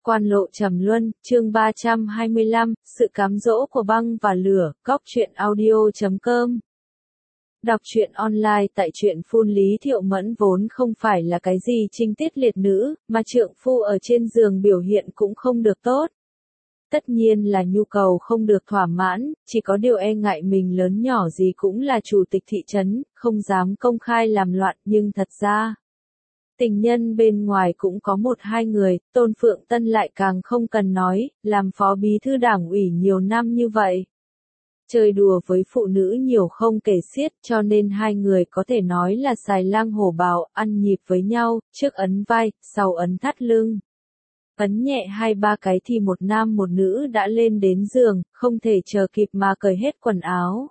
Quan lộ trầm luân, chương 325, sự cám dỗ của băng và lửa, góc truyện audio.com. Đọc truyện online tại truyện phun Lý Thiệu Mẫn vốn không phải là cái gì trinh tiết liệt nữ, mà trượng phu ở trên giường biểu hiện cũng không được tốt. Tất nhiên là nhu cầu không được thỏa mãn, chỉ có điều e ngại mình lớn nhỏ gì cũng là chủ tịch thị trấn, không dám công khai làm loạn, nhưng thật ra tình nhân bên ngoài cũng có một hai người, Tôn Phượng Tân lại càng không cần nói, làm phó bí thư đảng ủy nhiều năm như vậy. Chơi đùa với phụ nữ nhiều không kể xiết, cho nên hai người có thể nói là xài lang hổ bào, ăn nhịp với nhau, trước ấn vai, sau ấn thắt lưng. Ấn nhẹ hai ba cái thì một nam một nữ đã lên đến giường, không thể chờ kịp mà cởi hết quần áo.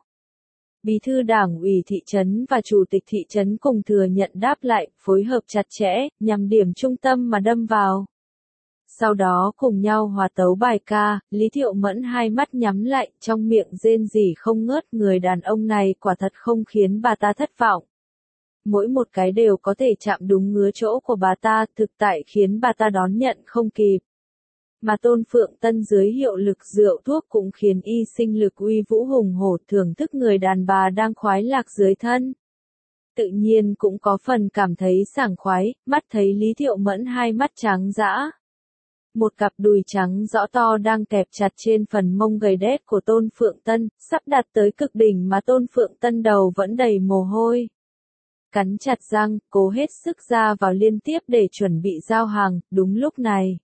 Bí thư đảng ủy thị trấn và chủ tịch thị trấn cùng thừa nhận đáp lại, phối hợp chặt chẽ, nhằm điểm trung tâm mà đâm vào. Sau đó cùng nhau hòa tấu bài ca, Lý Thiệu Mẫn hai mắt nhắm lại, trong miệng rên rỉ không ngớt, người đàn ông này quả thật không khiến bà ta thất vọng. Mỗi một cái đều có thể chạm đúng ngứa chỗ của bà ta, thực tại khiến bà ta đón nhận không kịp. Mà Tôn Phượng Tân dưới hiệu lực rượu thuốc cũng khiến y sinh lực uy vũ hùng hổ, thưởng thức người đàn bà đang khoái lạc dưới thân. Tự nhiên cũng có phần cảm thấy sảng khoái, mắt thấy Lý Thiệu Mẫn hai mắt trắng dã. Một cặp đùi trắng rõ to đang kẹp chặt trên phần mông gầy đét của Tôn Phượng Tân, sắp đạt tới cực đỉnh mà Tôn Phượng Tân đầu vẫn đầy mồ hôi. Cắn chặt răng, cố hết sức ra vào liên tiếp để chuẩn bị giao hàng, đúng lúc này.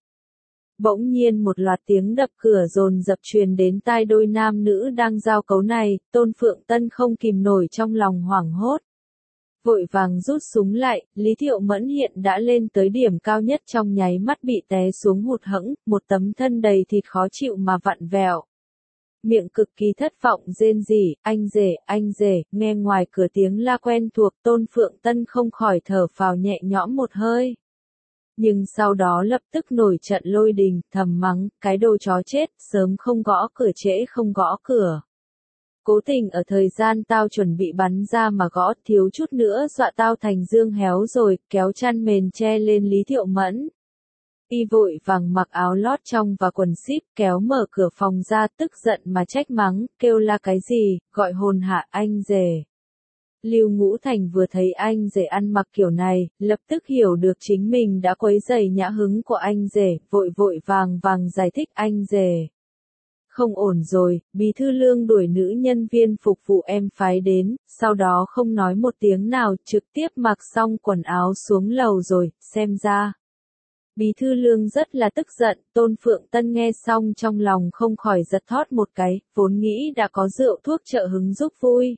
Bỗng nhiên một loạt tiếng đập cửa dồn dập truyền đến tai đôi nam nữ đang giao cấu này, Tôn Phượng Tân không kìm nổi trong lòng hoảng hốt. Vội vàng rút súng lại, Lý Thiệu Mẫn hiện đã lên tới điểm cao nhất, trong nháy mắt bị té xuống hụt hẫng, một tấm thân đầy thịt khó chịu mà vặn vẹo. Miệng cực kỳ thất vọng rên rỉ, anh rể, nghe ngoài cửa tiếng la quen thuộc, Tôn Phượng Tân không khỏi thở phào nhẹ nhõm một hơi. Nhưng sau đó lập tức nổi trận lôi đình, thầm mắng, cái đồ chó chết, sớm không gõ cửa trễ không gõ cửa. Cố tình ở thời gian tao chuẩn bị bắn ra mà gõ, thiếu chút nữa dọa tao thành dương héo rồi, kéo chăn mền che lên Lý Thiệu Mẫn. Y vội vàng mặc áo lót trong và quần síp, kéo mở cửa phòng ra, tức giận mà trách mắng, kêu la cái gì, gọi hồn hạ anh rể. Lưu Ngũ Thành vừa thấy anh rể ăn mặc kiểu này, lập tức hiểu được chính mình đã quấy rầy nhã hứng của anh rể, vội vàng giải thích anh rể. Không ổn rồi, bí thư Lương đuổi nữ nhân viên phục vụ em phái đến, sau đó không nói một tiếng nào, trực tiếp mặc xong quần áo xuống lầu rồi, xem ra. Bí thư Lương rất là tức giận, Tôn Phượng Tân nghe xong trong lòng không khỏi giật thót một cái, vốn nghĩ đã có rượu thuốc trợ hứng giúp vui.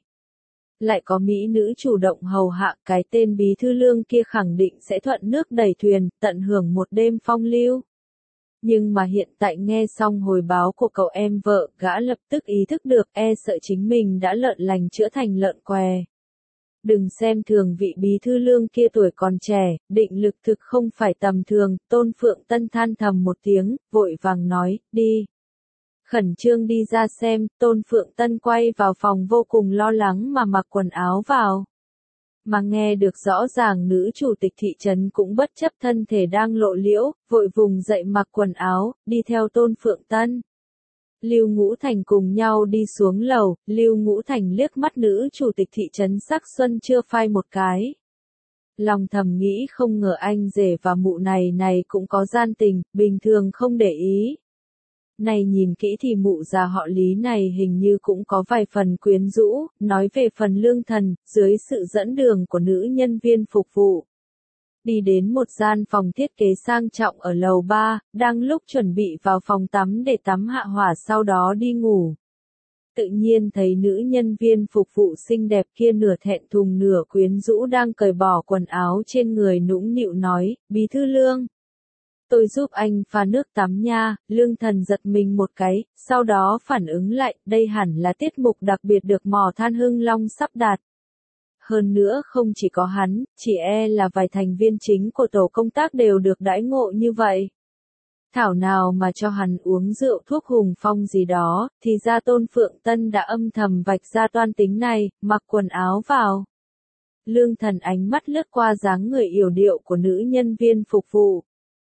Lại có mỹ nữ chủ động hầu hạ, cái tên bí thư Lương kia khẳng định sẽ thuận nước đẩy thuyền, tận hưởng một đêm phong lưu. Nhưng mà hiện tại nghe xong hồi báo của cậu em vợ, gã lập tức ý thức được, e sợ chính mình đã lợn lành chữa thành lợn què. Đừng xem thường vị bí thư Lương kia tuổi còn trẻ, định lực thực không phải tầm thường, Tôn Phượng Tân than thầm một tiếng, vội vàng nói, đi. Khẩn trương đi ra xem, Tôn Phượng Tân quay vào phòng vô cùng lo lắng mà mặc quần áo vào. Mà nghe được rõ ràng nữ chủ tịch thị trấn cũng bất chấp thân thể đang lộ liễu, vội vùng dậy mặc quần áo, đi theo Tôn Phượng Tân. Lưu Ngũ Thành cùng nhau đi xuống lầu, Lưu Ngũ Thành liếc mắt nữ chủ tịch thị trấn sắc xuân chưa phai một cái. Lòng thầm nghĩ không ngờ anh rể và mụ này cũng có gian tình, bình thường không để ý. Này nhìn kỹ thì mụ già họ Lý này hình như cũng có vài phần quyến rũ, nói về phần lương thần, dưới sự dẫn đường của nữ nhân viên phục vụ. Đi đến một gian phòng thiết kế sang trọng ở lầu 3, đang lúc chuẩn bị vào phòng tắm để tắm hạ hỏa sau đó đi ngủ. Tự nhiên thấy nữ nhân viên phục vụ xinh đẹp kia nửa thẹn thùng nửa quyến rũ đang cởi bỏ quần áo trên người nũng nịu nói, bí thư Lương. Tôi giúp anh pha nước tắm nha, Lương thần giật mình một cái, sau đó phản ứng lại, đây hẳn là tiết mục đặc biệt được mỏ than Hưng Long sắp đặt. Hơn nữa không chỉ có hắn, chỉ e là vài thành viên chính của tổ công tác đều được đãi ngộ như vậy. Thảo nào mà cho hắn uống rượu thuốc hùng phong gì đó, thì ra Tôn Phượng Tân đã âm thầm vạch ra toan tính này, mặc quần áo vào. Lương thần ánh mắt lướt qua dáng người yểu điệu của nữ nhân viên phục vụ.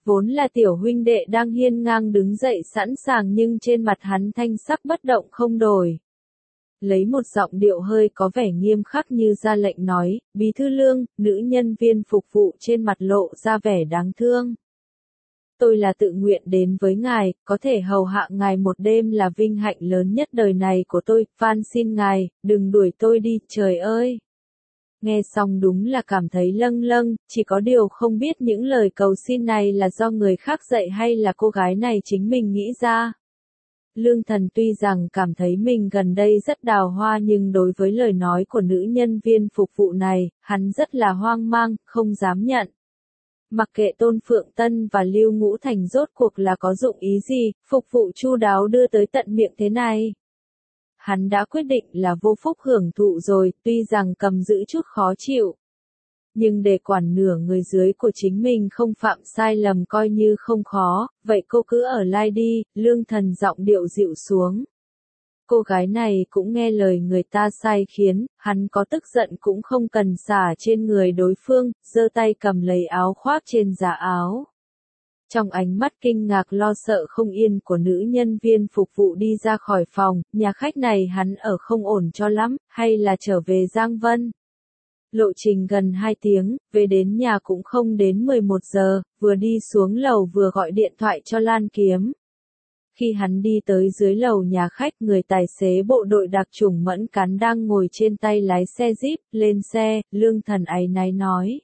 Vốn là tiểu huynh đệ đang hiên ngang đứng dậy sẵn sàng nhưng trên mặt hắn thanh sắc bất động không đổi. Lấy một giọng điệu hơi có vẻ nghiêm khắc như ra lệnh nói, Bí thư Lương, nữ nhân viên phục vụ trên mặt lộ ra vẻ đáng thương. Tôi là tự nguyện đến với ngài, có thể hầu hạ ngài một đêm là vinh hạnh lớn nhất đời này của tôi, van xin ngài, đừng đuổi tôi đi, trời ơi. Nghe xong đúng là cảm thấy lâng lâng, chỉ có điều không biết những lời cầu xin này là do người khác dạy hay là cô gái này chính mình nghĩ ra. Lương Thần tuy rằng cảm thấy mình gần đây rất đào hoa nhưng đối với lời nói của nữ nhân viên phục vụ này, hắn rất là hoang mang, không dám nhận. Mặc kệ Tôn Phượng Tân và Lưu Ngũ Thành rốt cuộc là có dụng ý gì, phục vụ chu đáo đưa tới tận miệng thế này. Hắn đã quyết định là vô phúc hưởng thụ rồi, tuy rằng cầm giữ chút khó chịu. Nhưng để quản nửa người dưới của chính mình không phạm sai lầm coi như không khó, vậy cô cứ ở lại đi, Lương Thần giọng điệu dịu xuống. Cô gái này cũng nghe lời người ta sai khiến, hắn có tức giận cũng không cần xả trên người đối phương, giơ tay cầm lấy áo khoác trên giá áo. Trong ánh mắt kinh ngạc lo sợ không yên của nữ nhân viên phục vụ đi ra khỏi phòng, nhà khách này hắn ở không ổn cho lắm, hay là trở về Giang Vân. Lộ trình gần 2 tiếng, về đến nhà cũng không đến 11 giờ, vừa đi xuống lầu vừa gọi điện thoại cho Lan Kiếm. Khi hắn đi tới dưới lầu nhà khách, người tài xế bộ đội đặc chủng Mẫn Cán đang ngồi trên tay lái xe Jeep, lên xe, Lương Thần áy náy nói.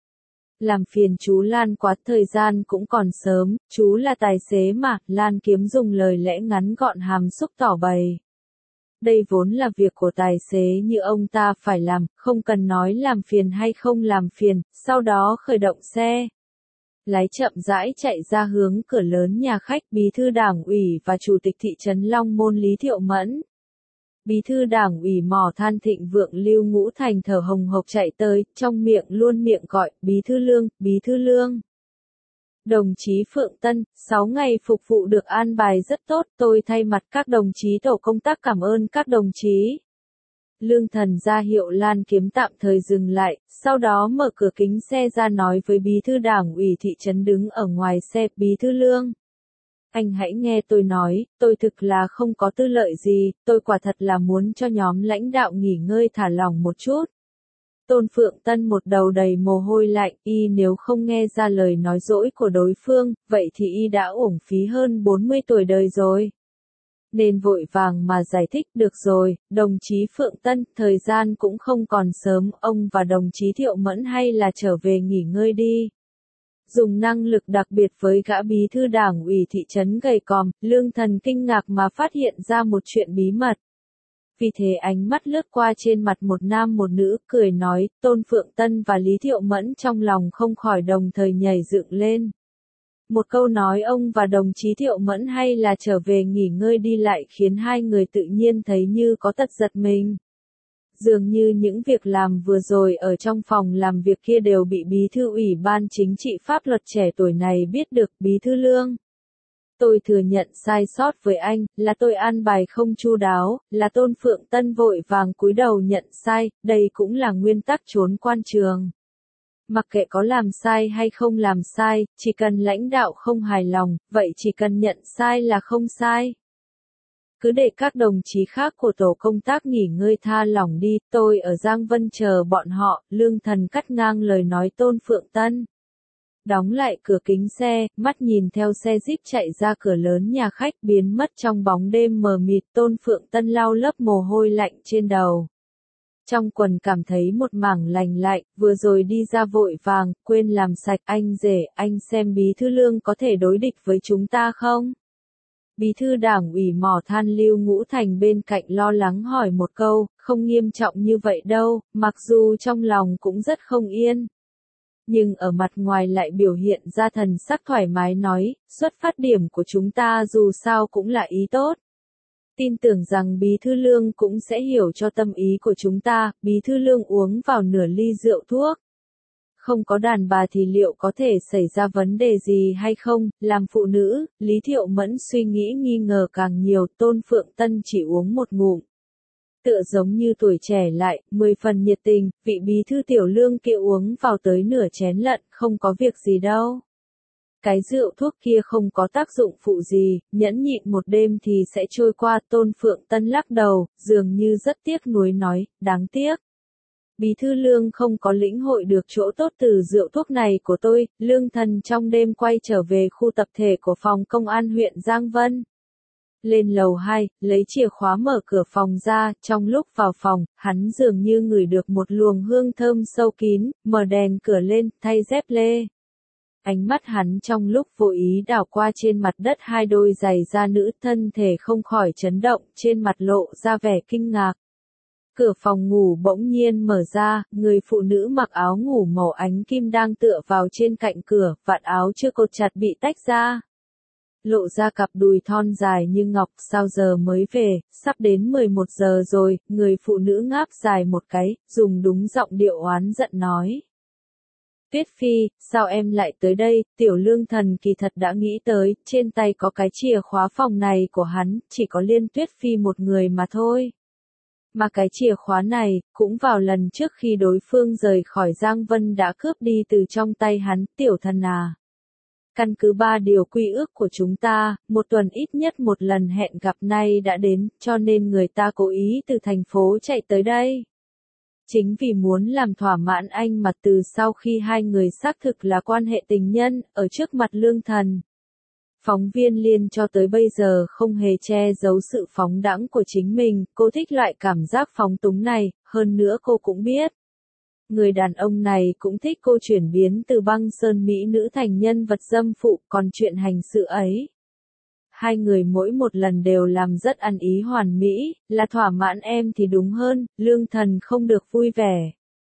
Làm phiền chú Lan quá, thời gian cũng còn sớm, chú là tài xế mà, Lan Kiếm dùng lời lẽ ngắn gọn hàm xúc tỏ bày. Đây vốn là việc của tài xế như ông ta phải làm, không cần nói làm phiền hay không làm phiền, sau đó khởi động xe. Lái chậm rãi chạy ra hướng cửa lớn nhà khách, Bí thư Đảng ủy và Chủ tịch thị trấn Long Môn Lý Thiệu Mẫn. Bí thư Đảng ủy Mỏ Than Thịnh Vượng Lưu Ngũ Thành thở hồng hộc chạy tới, trong miệng luôn miệng gọi, Bí thư Lương, Bí thư Lương. Đồng chí Phượng Tân, 6 ngày phục vụ được an bài rất tốt, tôi thay mặt các đồng chí tổ công tác cảm ơn các đồng chí. Lương Thần ra hiệu Lan Kiếm tạm thời dừng lại, sau đó mở cửa kính xe ra nói với Bí thư Đảng ủy thị trấn đứng ở ngoài xe, Bí thư Lương. Anh hãy nghe tôi nói, tôi thực là không có tư lợi gì, tôi quả thật là muốn cho nhóm lãnh đạo nghỉ ngơi thả lỏng một chút. Tôn Phượng Tân một đầu đầy mồ hôi lạnh, y nếu không nghe ra lời nói dỗi của đối phương, vậy thì y đã uổng phí hơn 40 tuổi đời rồi. Nên vội vàng mà giải thích, được rồi, đồng chí Phượng Tân, thời gian cũng không còn sớm, ông và đồng chí Thiệu Mẫn hay là trở về nghỉ ngơi đi. Dùng năng lực đặc biệt với gã bí thư Đảng ủy thị trấn gầy còm, Lương Thần kinh ngạc mà phát hiện ra một chuyện bí mật. Vì thế ánh mắt lướt qua trên mặt một nam một nữ, cười nói, Tôn Phượng Tân và Lý Thiệu Mẫn trong lòng không khỏi đồng thời nhảy dựng lên. Một câu nói ông và đồng chí Thiệu Mẫn hay là trở về nghỉ ngơi đi lại khiến hai người tự nhiên thấy như có tật giật mình. Dường như những việc làm vừa rồi ở trong phòng làm việc kia đều bị bí thư ủy ban chính trị pháp luật trẻ tuổi này biết được, Bí thư Lương. Tôi thừa nhận sai sót với anh, là tôi an bài không chu đáo, là Tôn Phượng Tân vội vàng cúi đầu nhận sai, đây cũng là nguyên tắc trốn quan trường. Mặc kệ có làm sai hay không làm sai, chỉ cần lãnh đạo không hài lòng, vậy chỉ cần nhận sai là không sai. Cứ để các đồng chí khác của tổ công tác nghỉ ngơi tha lỏng đi, tôi ở Giang Vân chờ bọn họ, Lương Thần cắt ngang lời nói Tôn Phượng Tân. Đóng lại cửa kính xe, mắt nhìn theo xe Jeep chạy ra cửa lớn nhà khách biến mất trong bóng đêm mờ mịt, Tôn Phượng Tân lau lớp mồ hôi lạnh trên đầu. Trong quần cảm thấy một mảng lành lạnh, vừa rồi đi ra vội vàng, quên làm sạch, anh rể, anh xem Bí thư Lương có thể đối địch với chúng ta không? Bí thư Đảng ủy Mỏ Than Lưu Ngũ Thành bên cạnh lo lắng hỏi một câu, không nghiêm trọng như vậy đâu, mặc dù trong lòng cũng rất không yên. Nhưng ở mặt ngoài lại biểu hiện ra thần sắc thoải mái nói, xuất phát điểm của chúng ta dù sao cũng là ý tốt. Tin tưởng rằng Bí thư Lương cũng sẽ hiểu cho tâm ý của chúng ta, Bí thư Lương uống vào nửa ly rượu thuốc. Không có đàn bà thì liệu có thể xảy ra vấn đề gì hay không, làm phụ nữ, Lý Thiệu Mẫn suy nghĩ nghi ngờ càng nhiều, Tôn Phượng Tân chỉ uống một ngụm. Tựa giống như tuổi trẻ lại, 10 phần nhiệt tình, vị bí thư tiểu Lương kia uống vào tới nửa chén lận, không có việc gì đâu. cái rượu thuốc kia không có tác dụng phụ gì, nhẫn nhịn một đêm thì sẽ trôi qua. Tôn Phượng Tân lắc đầu, dường như rất tiếc nuối nói, đáng tiếc. Bí thư Lương không có lĩnh hội được chỗ tốt từ rượu thuốc này của tôi. Lương Thần trong đêm quay trở về khu tập thể của phòng công an huyện Giang Vân. Lên lầu 2, lấy chìa khóa mở cửa phòng ra, trong lúc vào phòng, hắn dường như ngửi được một luồng hương thơm sâu kín, mở đèn cửa lên, thay dép lê. Ánh mắt hắn trong lúc vô ý đảo qua trên mặt đất hai đôi giày da nữ, thân thể không khỏi chấn động, trên mặt lộ ra vẻ kinh ngạc. Cửa phòng ngủ bỗng nhiên mở ra, người phụ nữ mặc áo ngủ màu ánh kim đang tựa vào trên cạnh cửa, vạt áo chưa cột chặt bị tách ra. Lộ ra cặp đùi thon dài như ngọc. Sao giờ mới về, sắp đến 11 giờ rồi. Người phụ nữ ngáp dài một cái, dùng đúng giọng điệu oán giận nói. Tuyết Phi, sao em lại tới đây? Tiểu Lương Thần kỳ thật đã nghĩ tới, trên tay có cái chìa khóa phòng này của hắn, chỉ có Liên Tuyết Phi một người mà thôi. Mà cái chìa khóa này, cũng vào lần trước khi đối phương rời khỏi Giang Vân đã cướp đi từ trong tay hắn. Tiểu thần à. Căn cứ 3 điều quy ước của chúng ta, một tuần ít nhất một lần hẹn gặp nay đã đến, cho nên người ta cố ý từ thành phố chạy tới đây. Chính vì muốn làm thỏa mãn anh mà từ sau khi hai người xác thực là quan hệ tình nhân, ở trước mặt Lương Thần. Phóng viên Liên cho tới bây giờ không hề che giấu sự phóng đãng của chính mình, cô thích loại cảm giác phóng túng này, hơn nữa cô cũng biết. Người đàn ông này cũng thích cô chuyển biến từ băng sơn mỹ nữ thành nhân vật dâm phụ, còn chuyện hành sự ấy. Hai người mỗi một lần đều làm rất ăn ý hoàn mỹ, là thỏa mãn em thì đúng hơn. Lương Thần không được vui vẻ.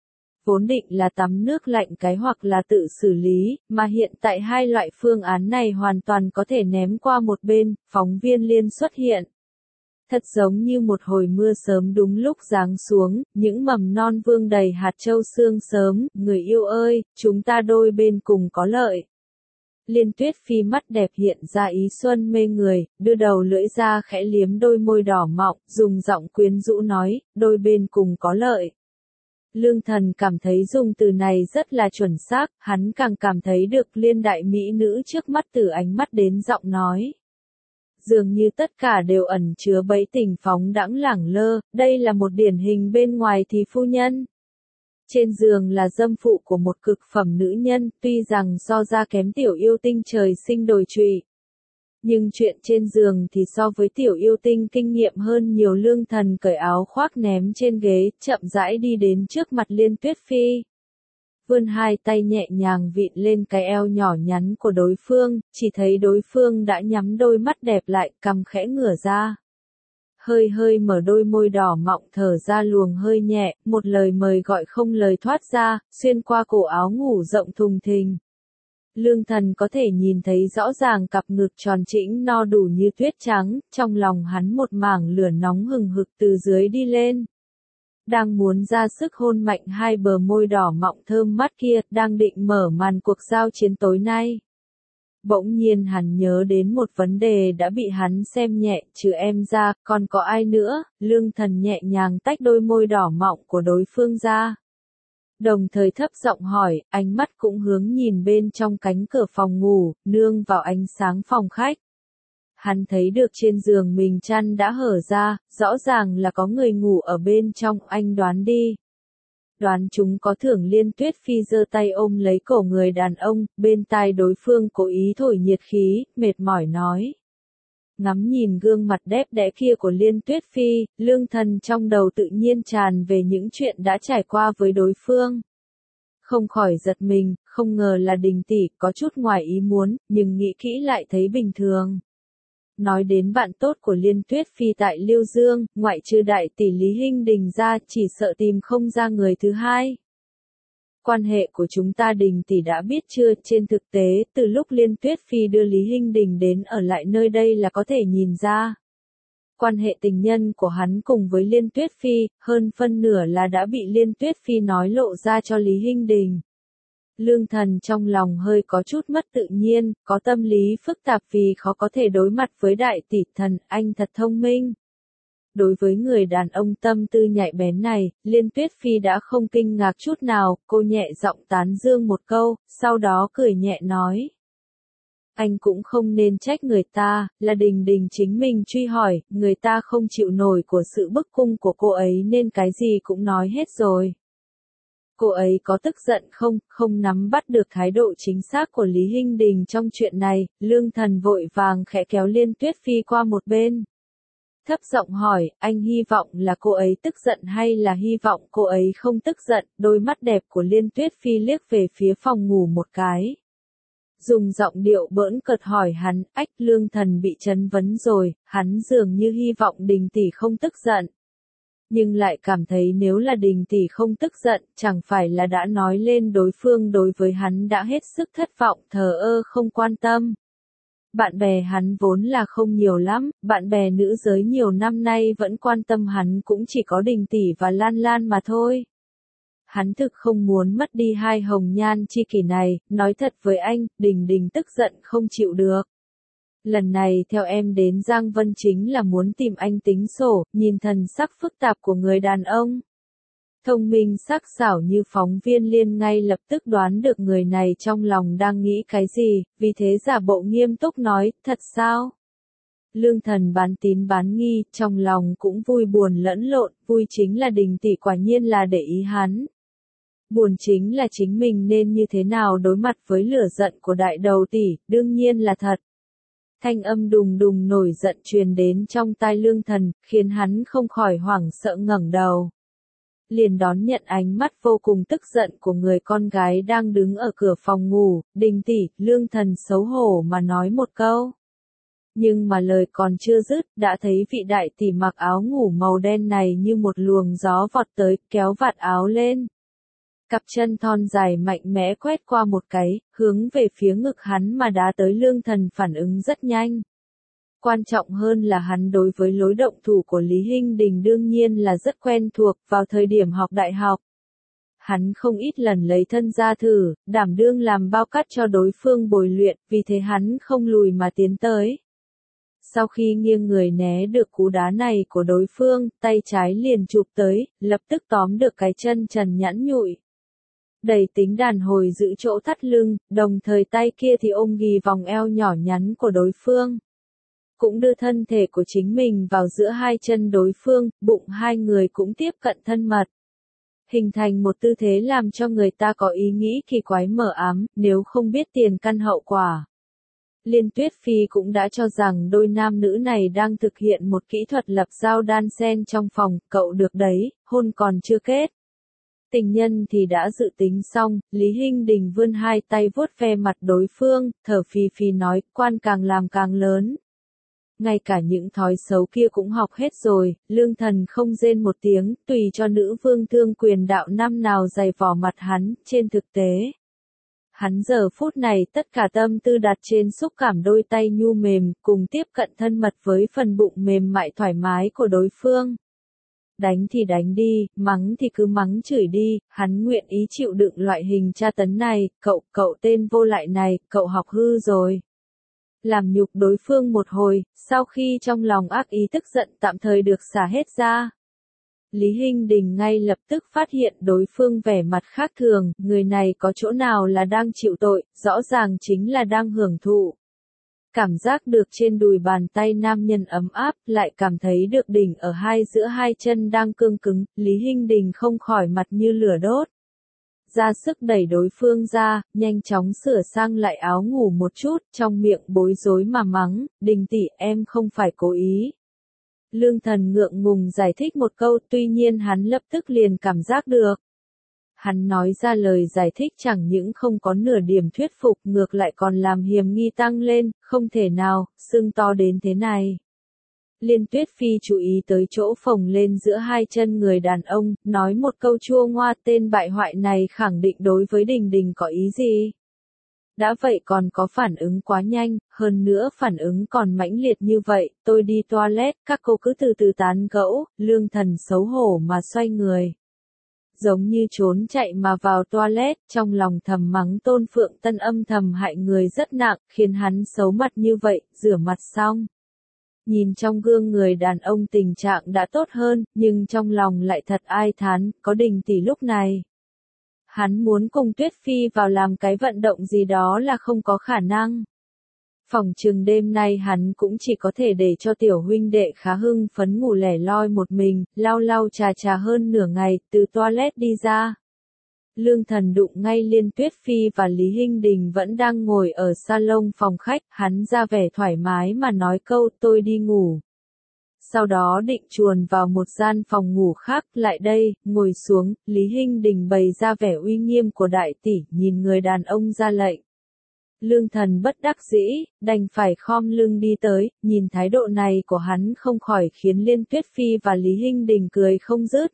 Vốn định là tắm nước lạnh cái hoặc là tự xử lý, mà hiện tại hai loại phương án này hoàn toàn có thể ném qua một bên. Phóng viên Liên xuất hiện. Thật giống như một hồi mưa sớm đúng lúc giáng xuống, những mầm non vương đầy hạt châu sương sớm. Người yêu ơi, chúng ta đôi bên cùng có lợi. Liên Tuyết Phi mắt đẹp hiện ra ý xuân mê người, đưa đầu lưỡi ra khẽ liếm đôi môi đỏ mọng, dùng giọng quyến rũ nói, đôi bên cùng có lợi. Lương Thần cảm thấy dùng từ này rất là chuẩn xác, hắn càng cảm thấy được Liên đại mỹ nữ trước mắt từ ánh mắt đến giọng nói. Dường như tất cả đều ẩn chứa bẫy tình phóng đãng lẳng lơ, đây là một điển hình bên ngoài thì phu nhân. Trên giường là dâm phụ của một cực phẩm nữ nhân, tuy rằng so ra kém tiểu yêu tinh trời sinh đồi trụy. Nhưng chuyện trên giường thì so với tiểu yêu tinh kinh nghiệm hơn nhiều. Lương Thần cởi áo khoác ném trên ghế, chậm rãi đi đến trước mặt Liên Tuyết Phi. Vươn hai tay nhẹ nhàng vịn lên cái eo nhỏ nhắn của đối phương, chỉ thấy đối phương đã nhắm đôi mắt đẹp lại, cằm khẽ ngửa ra. Hơi hơi mở đôi môi đỏ mọng thở ra luồng hơi nhẹ, một lời mời gọi không lời thoát ra, xuyên qua cổ áo ngủ rộng thùng thình. Lương Thần có thể nhìn thấy rõ ràng cặp ngực tròn trĩnh no đủ như tuyết trắng, trong lòng hắn một mảng lửa nóng hừng hực từ dưới đi lên. Đang muốn ra sức hôn mạnh hai bờ môi đỏ mọng thơm mát kia, đang định mở màn cuộc giao chiến tối nay. Bỗng nhiên hắn nhớ đến một vấn đề đã bị hắn xem nhẹ, trừ em ra, còn có ai nữa. Lương Thần nhẹ nhàng tách đôi môi đỏ mọng của đối phương ra. Đồng thời thấp giọng hỏi, ánh mắt cũng hướng nhìn bên trong cánh cửa phòng ngủ, nương vào ánh sáng phòng khách. Hắn thấy được trên giường mình chăn đã hở ra, rõ ràng là có người ngủ ở bên trong. Anh đoán đi. Đoán chúng có thưởng. Liên Tuyết Phi giơ tay ôm lấy cổ người đàn ông, bên tai đối phương cố ý thổi nhiệt khí, mệt mỏi nói. Ngắm nhìn gương mặt đẹp đẽ kia của Liên Tuyết Phi, Lương Thần trong đầu tự nhiên tràn về những chuyện đã trải qua với đối phương. Không khỏi giật mình, không ngờ là Đình tỷ, có chút ngoài ý muốn, nhưng nghĩ kỹ lại thấy bình thường. Nói đến bạn tốt của Liên Tuyết Phi tại Liêu Dương, ngoại trừ đại tỷ Lý Hinh Đình ra, chỉ sợ tìm không ra người thứ hai. Quan hệ của chúng ta Đình tỷ đã biết chưa? Trên thực tế, từ lúc Liên Tuyết Phi đưa Lý Hinh Đình đến ở lại nơi đây là có thể nhìn ra. Quan hệ tình nhân của hắn cùng với Liên Tuyết Phi, hơn phân nửa là đã bị Liên Tuyết Phi nói lộ ra cho Lý Hinh Đình. Lương Thần trong lòng hơi có chút mất tự nhiên, có tâm lý phức tạp vì khó có thể đối mặt với đại tỷ. Thần, anh thật thông minh. Đối với người đàn ông tâm tư nhạy bén này, Liên Tuyết Phi đã không kinh ngạc chút nào, cô nhẹ giọng tán dương một câu, sau đó cười nhẹ nói. anh cũng không nên trách người ta, là Đình Đình chính mình truy hỏi, người ta không chịu nổi của sự bức cung của cô ấy nên cái gì cũng nói hết rồi. Cô ấy có tức giận không, không nắm bắt được thái độ chính xác của Lý Hinh Đình trong chuyện này, Lương Thần vội vàng khẽ kéo Liên Tuyết Phi qua một bên. Thấp giọng hỏi, anh hy vọng là cô ấy tức giận hay là hy vọng cô ấy không tức giận, đôi mắt đẹp của Liên Tuyết Phi liếc về phía phòng ngủ một cái. Dùng giọng điệu bỡn cợt hỏi hắn, ách Lương Thần bị chấn vấn rồi, hắn dường như hy vọng Đình tỷ không tức giận. Nhưng lại cảm thấy nếu là Đình tỷ không tức giận, chẳng phải là đã nói lên đối phương đối với hắn đã hết sức thất vọng, thờ ơ không quan tâm. Bạn bè hắn vốn là không nhiều lắm, bạn bè nữ giới nhiều năm nay vẫn quan tâm hắn cũng chỉ có Đình tỷ và Lan Lan mà thôi. Hắn thực không muốn mất đi hai hồng nhan chi kỷ này, nói thật với anh, Đình Đình tức giận không chịu được. Lần này theo em đến Giang Vân chính là muốn tìm anh tính sổ, nhìn thần sắc phức tạp của người đàn ông. Thông minh sắc sảo như phóng viên Liên ngay lập tức đoán được người này trong lòng đang nghĩ cái gì, vì thế giả bộ nghiêm túc nói, thật sao? Lương Thần bán tín bán nghi, trong lòng cũng vui buồn lẫn lộn, vui chính là Đình tỷ quả nhiên là để ý hắn. Buồn chính là chính mình nên như thế nào đối mặt với lửa giận của đại đầu tỷ, đương nhiên là thật. Thanh âm đùng đùng nổi giận truyền đến trong tai Lương Thần, khiến hắn không khỏi hoảng sợ ngẩng đầu. Liền đón nhận ánh mắt vô cùng tức giận của người con gái đang đứng ở cửa phòng ngủ, Đình tỷ, Lương Thần xấu hổ mà nói một câu. Nhưng mà lời còn chưa dứt, đã thấy vị đại tỷ mặc áo ngủ màu đen này như một luồng gió vọt tới, kéo vạt áo lên. Cặp chân thon dài mạnh mẽ quét qua một cái, hướng về phía ngực hắn mà đá tới. Lương Thần phản ứng rất nhanh. Quan trọng hơn là hắn đối với lối động thủ của Lý Hinh Đình đương nhiên là rất quen thuộc vào thời điểm học đại học. Hắn không ít lần lấy thân ra thử, đảm đương làm bao cát cho đối phương bồi luyện, vì thế hắn không lùi mà tiến tới. Sau khi nghiêng người né được cú đá này của đối phương, tay trái liền chụp tới, lập tức tóm được cái chân trần nhẵn nhụi. Đầy tính đàn hồi giữ chỗ thắt lưng, đồng thời tay kia thì ôm ghì vòng eo nhỏ nhắn của đối phương. Cũng đưa thân thể của chính mình vào giữa hai chân đối phương, bụng hai người cũng tiếp cận thân mật. Hình thành một tư thế làm cho người ta có ý nghĩ kỳ quái mờ ám, nếu không biết tiền căn hậu quả. Liên Tuyết Phi cũng đã cho rằng đôi nam nữ này đang thực hiện một kỹ thuật lập giao đan sen trong phòng, cậu được đấy, hôn còn chưa kết. Tình nhân thì đã dự tính xong, Lý Hinh Đình vươn hai tay vuốt ve mặt đối phương, thở phì phì nói, quan càng làm càng lớn. Ngay cả những thói xấu kia cũng học hết rồi, Lương Thần không rên một tiếng, tùy cho nữ vương thương quyền đạo năm nào giày vò mặt hắn, trên thực tế. Hắn giờ phút này tất cả tâm tư đặt trên xúc cảm đôi tay nhu mềm, cùng tiếp cận thân mật với phần bụng mềm mại thoải mái của đối phương. Đánh thì đánh đi, mắng thì cứ mắng chửi đi, hắn nguyện ý chịu đựng loại hình tra tấn này, cậu tên vô lại này, cậu học hư rồi. Làm nhục đối phương một hồi, sau khi trong lòng ác ý tức giận tạm thời được xả hết ra. Lý Hinh Đình ngay lập tức phát hiện đối phương vẻ mặt khác thường, người này có chỗ nào là đang chịu tội, rõ ràng chính là đang hưởng thụ. Cảm giác được trên đùi bàn tay nam nhân ấm áp, lại cảm thấy được đỉnh ở giữa hai chân đang cương cứng, Lý Hinh Đình không khỏi mặt như lửa đốt. Ra sức đẩy đối phương ra, nhanh chóng sửa sang lại áo ngủ một chút, trong miệng bối rối mà mắng, Đình tỷ em không phải cố ý. Lương Thần ngượng ngùng giải thích một câu, tuy nhiên hắn lập tức liền cảm giác được. Hắn nói ra lời giải thích chẳng những không có nửa điểm thuyết phục, ngược lại còn làm hiềm nghi tăng lên, không thể nào, xương to đến thế này. Liên Tuyết Phi chú ý tới chỗ phồng lên giữa hai chân người đàn ông, nói một câu chua ngoa, tên bại hoại này khẳng định đối với Đình Đình có ý gì. Đã vậy còn có phản ứng quá nhanh, hơn nữa phản ứng còn mãnh liệt như vậy, tôi đi toilet, các cô cứ từ từ tán gẫu, Lương Thần xấu hổ mà xoay người. Giống như trốn chạy mà vào toilet, trong lòng thầm mắng Tôn Phượng Tân âm thầm hại người rất nặng, khiến hắn xấu mặt như vậy, rửa mặt xong. Nhìn trong gương người đàn ông tình trạng đã tốt hơn, nhưng trong lòng lại thật ai thán, có Đình tỷ lúc này. Hắn muốn cùng Tuyết Phi vào làm cái vận động gì đó là không có khả năng. Phỏng chừng đêm nay hắn cũng chỉ có thể để cho tiểu huynh đệ khá hưng phấn ngủ lẻ loi một mình, lau lau chà chà hơn nửa ngày, từ toilet đi ra. Lương Thần đụng ngay Liên Tuyết Phi và Lý Hinh Đình vẫn đang ngồi ở salon phòng khách, hắn ra vẻ thoải mái mà nói câu tôi đi ngủ. Sau đó định chuồn vào một gian phòng ngủ khác, lại đây, ngồi xuống, Lý Hinh Đình bày ra vẻ uy nghiêm của đại tỷ, nhìn người đàn ông ra lệnh. Lương Thần bất đắc dĩ, đành phải khom lưng đi tới, nhìn thái độ này của hắn không khỏi khiến Liên Tuyết Phi và Lý Hinh Đình cười không dứt.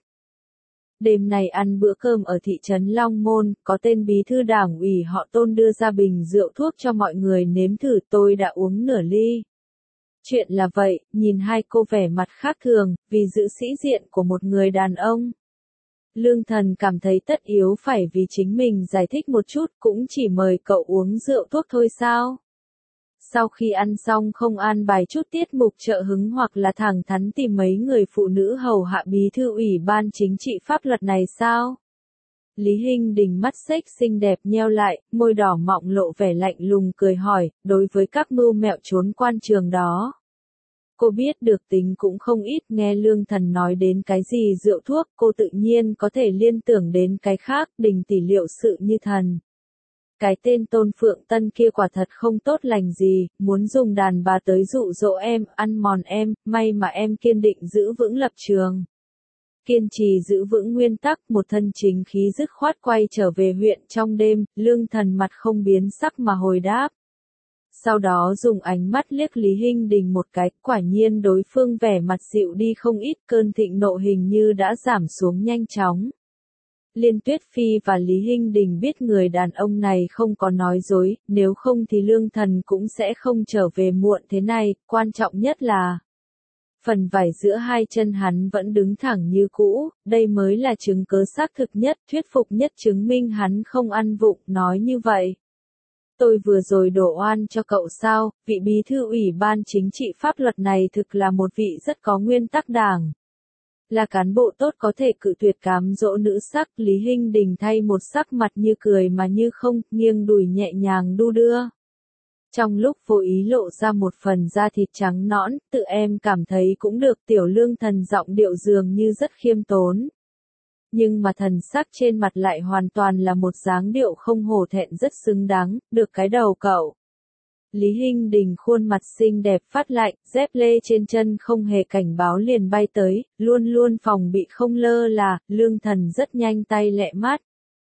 Đêm này ăn bữa cơm ở thị trấn Long Môn, có tên bí thư đảng ủy họ Tôn đưa ra bình rượu thuốc cho mọi người nếm thử, tôi đã uống nửa ly. Chuyện là vậy, nhìn hai cô vẻ mặt khác thường, vì giữ sĩ diện của một người đàn ông. Lương Thần cảm thấy tất yếu phải vì chính mình giải thích một chút, cũng chỉ mời cậu uống rượu thuốc thôi sao? Sau khi ăn xong không an bài chút tiết mục trợ hứng hoặc là thẳng thắn tìm mấy người phụ nữ hầu hạ bí thư ủy ban chính trị pháp luật này sao? Lý Hinh Đình mắt xếch xinh đẹp nheo lại, môi đỏ mọng lộ vẻ lạnh lùng cười hỏi, đối với các mưu mẹo trốn quan trường đó. Cô biết được tính cũng không ít, nghe Lương Thần nói đến cái gì rượu thuốc, cô tự nhiên có thể liên tưởng đến cái khác, Đình tỷ liệu sự như thần. Cái tên Tôn Phượng Tân kia quả thật không tốt lành gì, muốn dùng đàn bà tới dụ dỗ em, ăn mòn em, may mà em kiên định giữ vững lập trường. Kiên trì giữ vững nguyên tắc, một thân chính khí dứt khoát quay trở về huyện trong đêm, Lương Thần mặt không biến sắc mà hồi đáp. Sau đó dùng ánh mắt liếc Lý Hinh Đình một cái, quả nhiên đối phương vẻ mặt dịu đi không ít, cơn thịnh nộ hình như đã giảm xuống nhanh chóng. Liên Tuyết Phi và Lý Hinh Đình biết người đàn ông này không có nói dối, nếu không thì Lương Thần cũng sẽ không trở về muộn thế này, quan trọng nhất là phần vải giữa hai chân hắn vẫn đứng thẳng như cũ, đây mới là chứng cớ xác thực nhất, thuyết phục nhất chứng minh hắn không ăn vụng, nói như vậy. Tôi vừa rồi đổ oan cho cậu sao, vị bí thư ủy ban chính trị pháp luật này thực là một vị rất có nguyên tắc đảng. Là cán bộ tốt có thể cự tuyệt cám dỗ nữ sắc, Lý Hinh Đình thay một sắc mặt như cười mà như không, nghiêng đùi nhẹ nhàng đu đưa. Trong lúc vô ý lộ ra một phần da thịt trắng nõn, tự em cảm thấy cũng được, tiểu Lương Thần giọng điệu dường như rất khiêm tốn. Nhưng mà thần sắc trên mặt lại hoàn toàn là một dáng điệu không hổ thẹn rất xứng đáng, được cái đầu cậu. Lý Hinh Đình khuôn mặt xinh đẹp phát lạnh, dép lê trên chân không hề cảnh báo liền bay tới, luôn luôn phòng bị không lơ là, Lương Thần rất nhanh tay lẹ mát.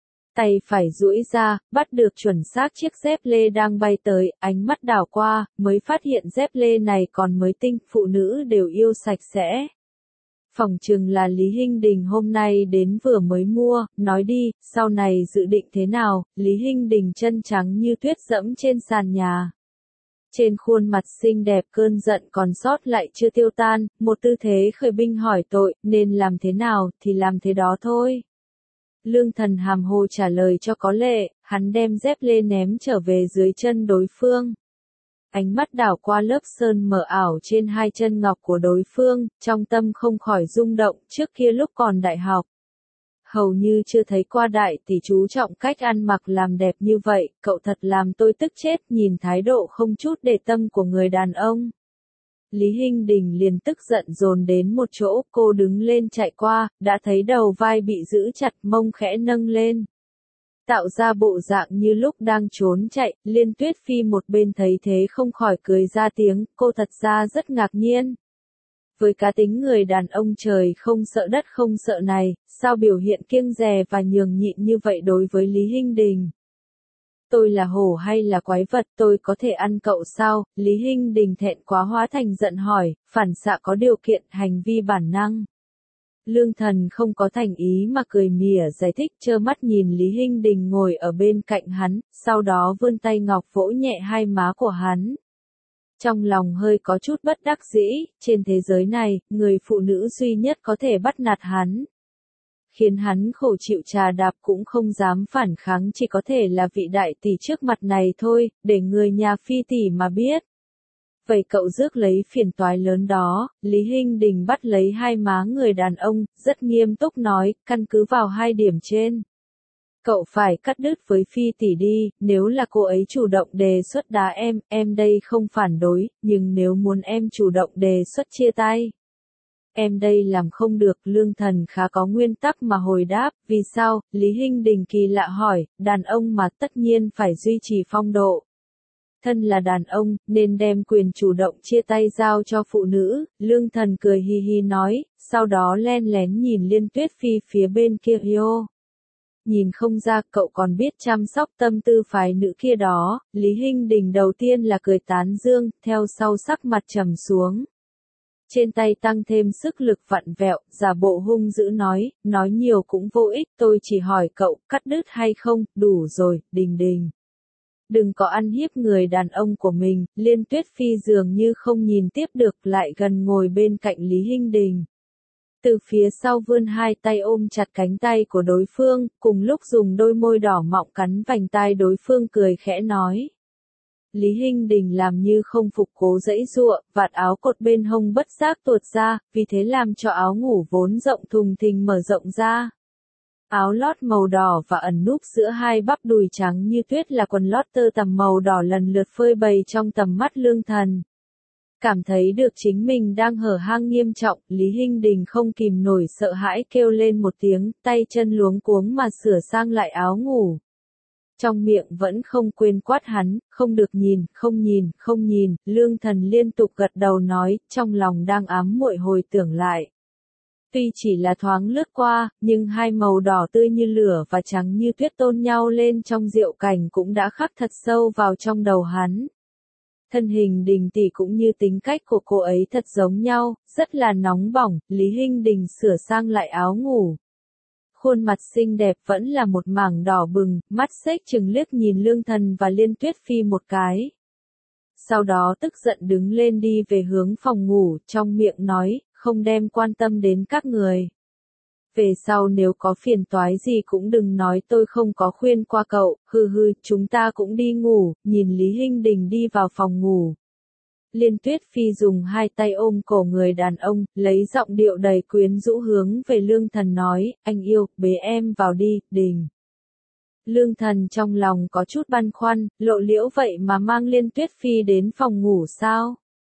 Tay phải duỗi ra, bắt được chuẩn xác chiếc dép lê đang bay tới, ánh mắt đảo qua, mới phát hiện dép lê này còn mới tinh, phụ nữ đều yêu sạch sẽ. Phỏng chừng là Lý Hinh Đình hôm nay đến vừa mới mua, nói đi, sau này dự định thế nào, Lý Hinh Đình chân trắng như tuyết dẫm trên sàn nhà. Trên khuôn mặt xinh đẹp cơn giận còn sót lại chưa tiêu tan, một tư thế khởi binh hỏi tội, nên làm thế nào thì làm thế đó thôi. Lương Thần hàm hồ trả lời cho có lệ, hắn đem dép lê ném trở về dưới chân đối phương. Ánh mắt đảo qua lớp sơn mờ ảo trên hai chân ngọc của đối phương, trong tâm không khỏi rung động, trước kia lúc còn đại học. Hầu như chưa thấy qua đại tỷ chú trọng cách ăn mặc làm đẹp như vậy, cậu thật làm tôi tức chết, nhìn thái độ không chút để tâm của người đàn ông. Lý Hinh Đình liền tức giận dồn đến một chỗ, cô đứng lên chạy qua, đã thấy đầu vai bị giữ chặt, mông khẽ nâng lên. Tạo ra bộ dạng như lúc đang trốn chạy, Liên Tuyết Phi một bên thấy thế không khỏi cười ra tiếng, cô thật ra rất ngạc nhiên. Với cá tính người đàn ông trời không sợ đất không sợ này, sao biểu hiện kiêng dè và nhường nhịn như vậy đối với Lý Hinh Đình? Tôi là hổ hay là quái vật, tôi có thể ăn cậu sao? Lý Hinh Đình thẹn quá hóa thành giận hỏi, phản xạ có điều kiện, hành vi bản năng. Lương Thần không có thành ý mà cười mỉa giải thích, trơ mắt nhìn Lý Hinh Đình ngồi ở bên cạnh hắn, sau đó vươn tay ngọc vỗ nhẹ hai má của hắn. Trong lòng hơi có chút bất đắc dĩ, trên thế giới này, người phụ nữ duy nhất có thể bắt nạt hắn, khiến hắn khổ chịu trà đạp cũng không dám phản kháng, chỉ có thể là vị đại tỷ trước mặt này thôi, để người nhà Phi tỷ mà biết. Vậy cậu rước lấy phiền toái lớn đó, Lý Hinh Đình bắt lấy hai má người đàn ông, rất nghiêm túc nói, căn cứ vào hai điểm trên. Cậu phải cắt đứt với Phi tỷ đi, nếu là cô ấy chủ động đề xuất đá em đây không phản đối, nhưng nếu muốn em chủ động đề xuất chia tay. Em đây làm không được, Lương Thần khá có nguyên tắc mà hồi đáp, vì sao, Lý Hinh Đình kỳ lạ hỏi, đàn ông mà tất nhiên phải duy trì phong độ. Thân là đàn ông, nên đem quyền chủ động chia tay giao cho phụ nữ, Lương Thần cười hi hi nói, sau đó len lén nhìn Liên Tuyết Phi phía bên kia Rio. Nhìn không ra cậu còn biết chăm sóc tâm tư phái nữ kia đó, Lý Hinh Đình đầu tiên là cười tán dương, theo sau sắc mặt trầm xuống. Trên tay tăng thêm sức lực vặn vẹo, giả bộ hung dữ nói nhiều cũng vô ích, tôi chỉ hỏi cậu, cắt đứt hay không, đủ rồi, Đình Đình. Đừng có ăn hiếp người đàn ông của mình, Liên Tuyết Phi dường như không nhìn tiếp được lại gần ngồi bên cạnh Lý Hinh Đình. Từ phía sau vươn hai tay ôm chặt cánh tay của đối phương, cùng lúc dùng đôi môi đỏ mọng cắn vành tai đối phương cười khẽ nói. Lý Hinh Đình làm như không phục cố giãy giụa, vạt áo cột bên hông bất giác tuột ra, vì thế làm cho áo ngủ vốn rộng thùng thình mở rộng ra. Áo lót màu đỏ và ẩn núp giữa hai bắp đùi trắng như tuyết là quần lót tơ tằm màu đỏ lần lượt phơi bày trong tầm mắt Lương Thần. Cảm thấy được chính mình đang hở hang nghiêm trọng, Lý Hinh Đình không kìm nổi sợ hãi kêu lên một tiếng, tay chân luống cuống mà sửa sang lại áo ngủ. Trong miệng vẫn không quên quát hắn, không được nhìn, không nhìn, Lương Thần liên tục gật đầu nói, trong lòng đang ám muội hồi tưởng lại. Tuy chỉ là thoáng lướt qua, nhưng hai màu đỏ tươi như lửa và trắng như tuyết tôn nhau lên trong diệu cảnh cũng đã khắc thật sâu vào trong đầu hắn. Thân hình Đình tỷ cũng như tính cách của cô ấy thật giống nhau, rất là nóng bỏng, Lý Hinh Đình sửa sang lại áo ngủ. Khuôn mặt xinh đẹp vẫn là một mảng đỏ bừng, mắt xếch chừng liếc nhìn Lương Thần và Liên Tuyết Phi một cái. Sau đó tức giận đứng lên đi về hướng phòng ngủ, trong miệng nói, không đem quan tâm đến các người. Về sau nếu có phiền toái gì cũng đừng nói tôi không có khuyên qua cậu, chúng ta cũng đi ngủ, nhìn Lý Hinh Đình đi vào phòng ngủ. Liên Tuyết Phi dùng hai tay ôm cổ người đàn ông, lấy giọng điệu đầy quyến rũ hướng về Lương Thần nói, anh yêu, bế em vào đi, Đình. Lương Thần trong lòng có chút băn khoăn, lộ liễu vậy mà mang Liên Tuyết Phi đến phòng ngủ sao?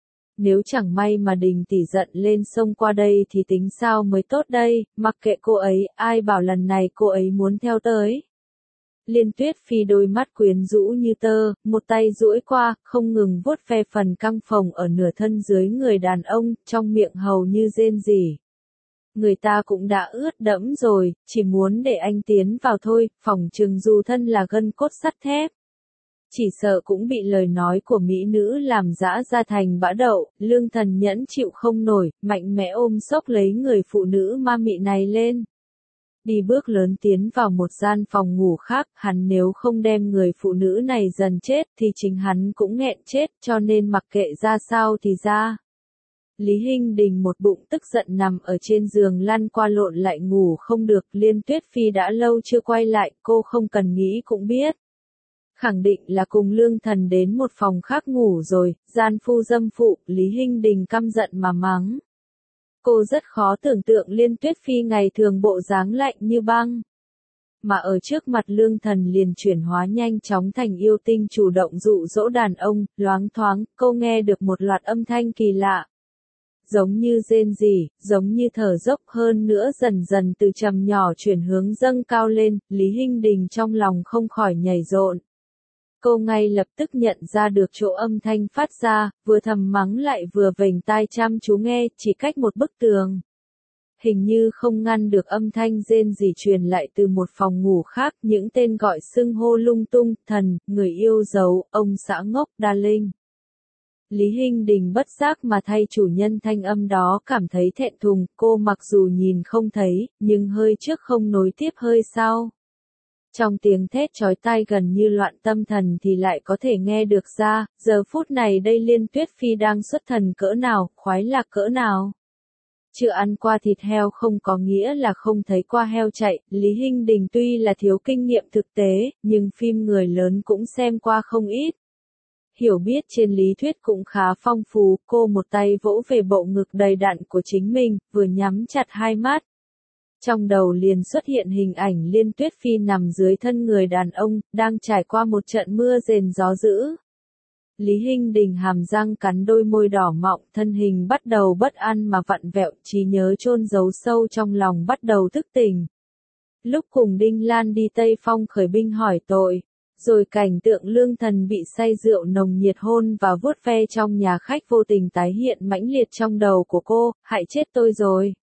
Nếu chẳng may mà Đình tỷ giận lên xông qua đây thì tính sao mới tốt đây, mặc kệ cô ấy, ai bảo lần này cô ấy muốn theo tới. Liên Tuyết Phi đôi mắt quyến rũ như tơ, một tay duỗi qua, không ngừng vuốt ve phần căng phồng ở nửa thân dưới người đàn ông, trong miệng hầu như rên rỉ. Người ta cũng đã ướt đẫm rồi, chỉ muốn để anh tiến vào thôi, phỏng chừng dù thân là gân cốt sắt thép. Chỉ sợ cũng bị lời nói của mỹ nữ làm dã ra thành bã đậu, Lương Thần nhẫn chịu không nổi, mạnh mẽ ôm xốc lấy người phụ nữ ma mị này lên. Đi bước lớn tiến vào một gian phòng ngủ khác, hắn nếu không đem người phụ nữ này dần chết thì chính hắn cũng nghẹn chết, cho nên mặc kệ ra sao thì ra. Lý Hinh Đình một bụng tức giận nằm ở trên giường lăn qua lộn lại ngủ không được, Liên Tuyết Phi đã lâu chưa quay lại, cô không cần nghĩ cũng biết. Khẳng định là cùng Lương Thần đến một phòng khác ngủ rồi, gian phu dâm phụ, Lý Hinh Đình căm giận mà mắng. Cô rất khó tưởng tượng Liên Tuyết Phi ngày thường bộ dáng lạnh như băng. Mà ở trước mặt Lương Thần liền chuyển hóa nhanh chóng thành yêu tinh chủ động dụ dỗ đàn ông, loáng thoáng, cô nghe được một loạt âm thanh kỳ lạ. Giống như rên rỉ, giống như thở dốc hơn nữa dần dần từ trầm nhỏ chuyển hướng dâng cao lên, Lý Hinh Đình trong lòng không khỏi nhảy rộn. Cô ngay lập tức nhận ra được chỗ âm thanh phát ra, vừa thầm mắng lại vừa vểnh tai chăm chú nghe, chỉ cách một bức tường. Hình như không ngăn được âm thanh rên rỉ truyền lại từ một phòng ngủ khác, những tên gọi xưng hô lung tung, thần, người yêu dấu, ông xã ngốc, đa linh. Lý Hinh Đình bất giác mà thay chủ nhân thanh âm đó cảm thấy thẹn thùng, cô mặc dù nhìn không thấy, nhưng hơi trước không nối tiếp hơi sau. Trong tiếng thét chói tai gần như loạn tâm thần thì lại có thể nghe được ra, giờ phút này đây Liên Tuyết Phi đang xuất thần cỡ nào, khoái lạc cỡ nào. Chưa ăn qua thịt heo không có nghĩa là không thấy qua heo chạy, Lý Hinh Đình tuy là thiếu kinh nghiệm thực tế, nhưng phim người lớn cũng xem qua không ít. Hiểu biết trên lý thuyết cũng khá phong phú, cô một tay vỗ về bộ ngực đầy đặn của chính mình, vừa nhắm chặt hai mắt. Trong đầu liền xuất hiện hình ảnh Liên Tuyết Phi nằm dưới thân người đàn ông, đang trải qua một trận mưa rền gió dữ. Lý Hinh Đình hàm răng cắn đôi môi đỏ mọng, thân hình bắt đầu bất an mà vặn vẹo, trí nhớ chôn giấu sâu trong lòng bắt đầu thức tỉnh. Lúc cùng Đinh Lan đi Tây Phong khởi binh hỏi tội, rồi cảnh tượng Lương Thần bị say rượu nồng nhiệt hôn và vuốt ve trong nhà khách vô tình tái hiện mãnh liệt trong đầu của cô, hại chết tôi rồi.